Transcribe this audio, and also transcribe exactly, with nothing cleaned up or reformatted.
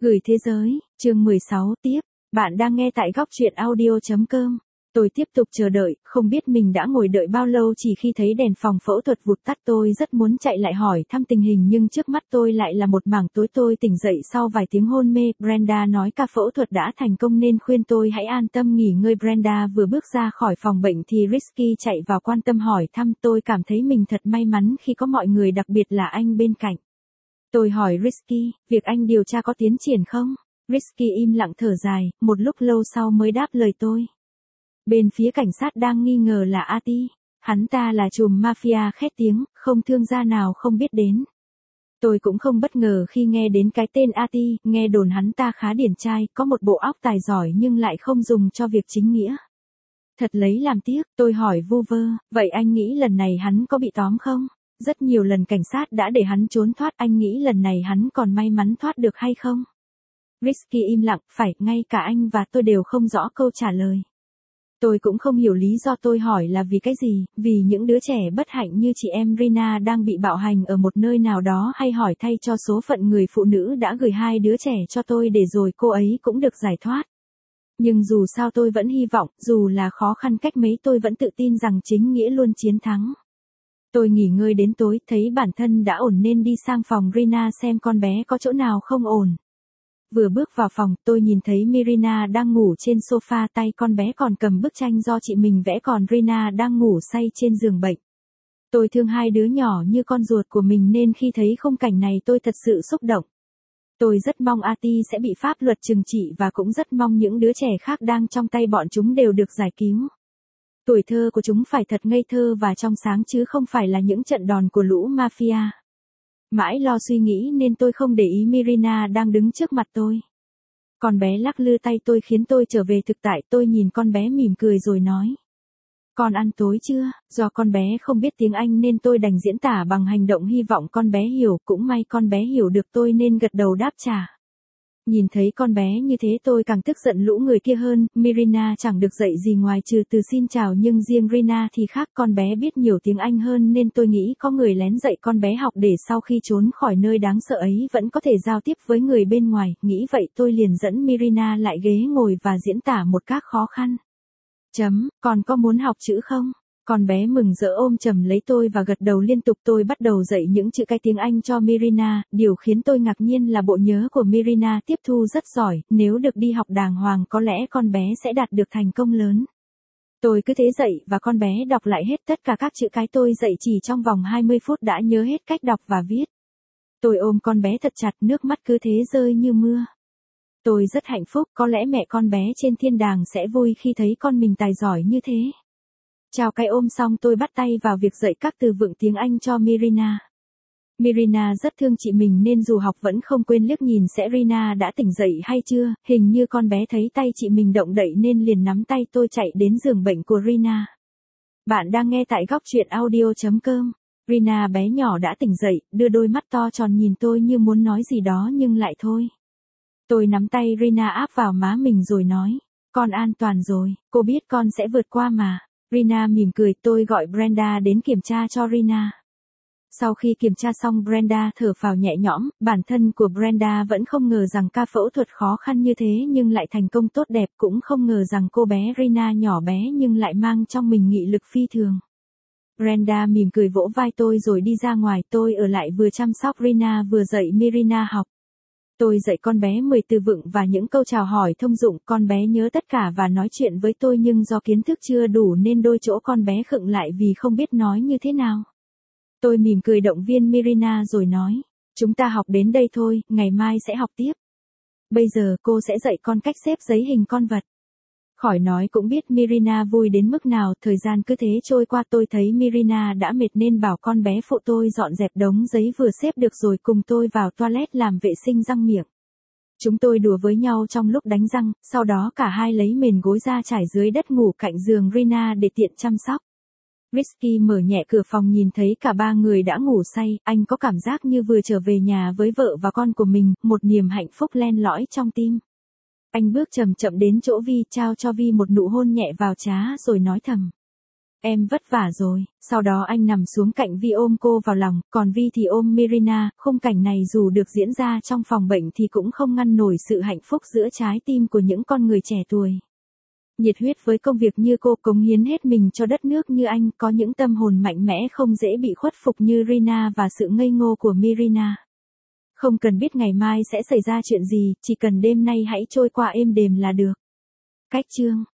Gửi thế giới, chương mười sáu tiếp. Bạn đang nghe tại góc truyện audio chấm com. Tôi tiếp tục chờ đợi, không biết mình đã ngồi đợi bao lâu chỉ khi thấy đèn phòng phẫu thuật vụt tắt tôi rất muốn chạy lại hỏi thăm tình hình nhưng trước mắt tôi lại là một mảng tối tôi tỉnh dậy sau vài tiếng hôn mê. Brenda nói ca phẫu thuật đã thành công nên khuyên tôi hãy an tâm nghỉ ngơi. Brenda vừa bước ra khỏi phòng bệnh thì Risky chạy vào quan tâm hỏi thăm tôi cảm thấy mình thật may mắn khi có mọi người đặc biệt là anh bên cạnh. Tôi hỏi Risky, việc anh điều tra có tiến triển không? Risky im lặng thở dài, một lúc lâu sau mới đáp lời tôi. Bên phía cảnh sát đang nghi ngờ là Ati. Hắn ta là trùm mafia khét tiếng, không thương gia nào không biết đến. Tôi cũng không bất ngờ khi nghe đến cái tên Ati, nghe đồn hắn ta khá điển trai, có một bộ óc tài giỏi nhưng lại không dùng cho việc chính nghĩa. Thật lấy làm tiếc, tôi hỏi vu vơ, vậy anh nghĩ lần này hắn có bị tóm không? Rất nhiều lần cảnh sát đã để hắn trốn thoát, anh nghĩ lần này hắn còn may mắn thoát được hay không? Risky im lặng, phải, ngay cả anh và tôi đều không rõ câu trả lời. Tôi cũng không hiểu lý do tôi hỏi là vì cái gì, vì những đứa trẻ bất hạnh như chị em Rina đang bị bạo hành ở một nơi nào đó hay hỏi thay cho số phận người phụ nữ đã gửi hai đứa trẻ cho tôi để rồi cô ấy cũng được giải thoát. Nhưng dù sao tôi vẫn hy vọng, dù là khó khăn cách mấy tôi vẫn tự tin rằng chính nghĩa luôn chiến thắng. Tôi nghỉ ngơi đến tối, thấy bản thân đã ổn nên đi sang phòng Rina xem con bé có chỗ nào không ổn. Vừa bước vào phòng, tôi nhìn thấy Mirina đang ngủ trên sofa, tay con bé còn cầm bức tranh do chị mình vẽ còn Rina đang ngủ say trên giường bệnh. Tôi thương hai đứa nhỏ như con ruột của mình nên khi thấy khung cảnh này tôi thật sự xúc động. Tôi rất mong Ati sẽ bị pháp luật trừng trị và cũng rất mong những đứa trẻ khác đang trong tay bọn chúng đều được giải cứu. Tuổi thơ của chúng phải thật ngây thơ và trong sáng chứ không phải là những trận đòn của lũ mafia. Mãi lo suy nghĩ nên tôi không để ý Mirina đang đứng trước mặt tôi. Con bé lắc lư tay tôi khiến tôi trở về thực tại. Tôi nhìn con bé mỉm cười rồi nói. Con ăn tối chưa? Do con bé không biết tiếng Anh nên tôi đành diễn tả bằng hành động hy vọng con bé hiểu. Cũng may con bé hiểu được tôi nên gật đầu đáp trả. Nhìn thấy con bé như thế tôi càng tức giận lũ người kia hơn. Mirina chẳng được dạy gì ngoài trừ từ xin chào nhưng riêng Rina thì khác, con bé biết nhiều tiếng Anh hơn nên tôi nghĩ có người lén dạy con bé học để sau khi trốn khỏi nơi đáng sợ ấy vẫn có thể giao tiếp với người bên ngoài. Nghĩ vậy tôi liền dẫn Mirina lại ghế ngồi và diễn tả một các khó khăn. Chấm, con có muốn học chữ không? Con bé mừng rỡ ôm chầm lấy tôi và gật đầu liên tục. Tôi bắt đầu dạy những chữ cái tiếng Anh cho Mirina, điều khiến tôi ngạc nhiên là bộ nhớ của Mirina tiếp thu rất giỏi, nếu được đi học đàng hoàng có lẽ con bé sẽ đạt được thành công lớn. Tôi cứ thế dạy và con bé đọc lại hết tất cả các chữ cái tôi dạy chỉ trong vòng hai mươi phút đã nhớ hết cách đọc và viết. Tôi ôm con bé thật chặt, nước mắt cứ thế rơi như mưa. Tôi rất hạnh phúc, có lẽ mẹ con bé trên thiên đàng sẽ vui khi thấy con mình tài giỏi như thế. Chào cái ôm xong tôi bắt tay vào việc dạy các từ vựng tiếng Anh cho Mirina. Mirina rất thương chị mình nên dù học vẫn không quên liếc nhìn sẽ Rina đã tỉnh dậy hay chưa, hình như con bé thấy tay chị mình động đậy nên liền nắm tay tôi chạy đến giường bệnh của Rina. Bạn đang nghe tại góc truyện audio chấm com. Rina bé nhỏ đã tỉnh dậy, đưa đôi mắt to tròn nhìn tôi như muốn nói gì đó nhưng lại thôi. Tôi nắm tay Rina áp vào má mình rồi nói, con an toàn rồi, cô biết con sẽ vượt qua mà. Rina mỉm cười, tôi gọi Brenda đến kiểm tra cho Rina. Sau khi kiểm tra xong Brenda thở phào nhẹ nhõm, bản thân của Brenda vẫn không ngờ rằng ca phẫu thuật khó khăn như thế nhưng lại thành công tốt đẹp, cũng không ngờ rằng cô bé Rina nhỏ bé nhưng lại mang trong mình nghị lực phi thường. Brenda mỉm cười vỗ vai tôi rồi đi ra ngoài, tôi ở lại vừa chăm sóc Rina vừa dạy Mirina học. Tôi dạy con bé mười từ vựng và những câu chào hỏi thông dụng, con bé nhớ tất cả và nói chuyện với tôi nhưng do kiến thức chưa đủ nên đôi chỗ con bé khựng lại vì không biết nói như thế nào. Tôi mỉm cười động viên Mirina rồi nói, chúng ta học đến đây thôi, ngày mai sẽ học tiếp. Bây giờ cô sẽ dạy con cách xếp giấy hình con vật. Khỏi nói cũng biết Mirina vui đến mức nào, thời gian cứ thế trôi qua tôi thấy Mirina đã mệt nên bảo con bé phụ tôi dọn dẹp đống giấy vừa xếp được rồi cùng tôi vào toilet làm vệ sinh răng miệng. Chúng tôi đùa với nhau trong lúc đánh răng, sau đó cả hai lấy mền gối ra trải dưới đất ngủ cạnh giường Rina để tiện chăm sóc. Risky mở nhẹ cửa phòng nhìn thấy cả ba người đã ngủ say, anh có cảm giác như vừa trở về nhà với vợ và con của mình, một niềm hạnh phúc len lỏi trong tim. Anh bước chậm chậm đến chỗ Vi, trao cho Vi một nụ hôn nhẹ vào trán rồi nói thầm. Em vất vả rồi, sau đó anh nằm xuống cạnh Vi ôm cô vào lòng, còn Vi thì ôm Mirina, khung cảnh này dù được diễn ra trong phòng bệnh thì cũng không ngăn nổi sự hạnh phúc giữa trái tim của những con người trẻ tuổi. Nhiệt huyết với công việc như cô, cống hiến hết mình cho đất nước như anh, có những tâm hồn mạnh mẽ không dễ bị khuất phục như Rina và sự ngây ngô của Mirina. Không cần biết ngày mai sẽ xảy ra chuyện gì, chỉ cần đêm nay hãy trôi qua êm đềm là được. Cách chương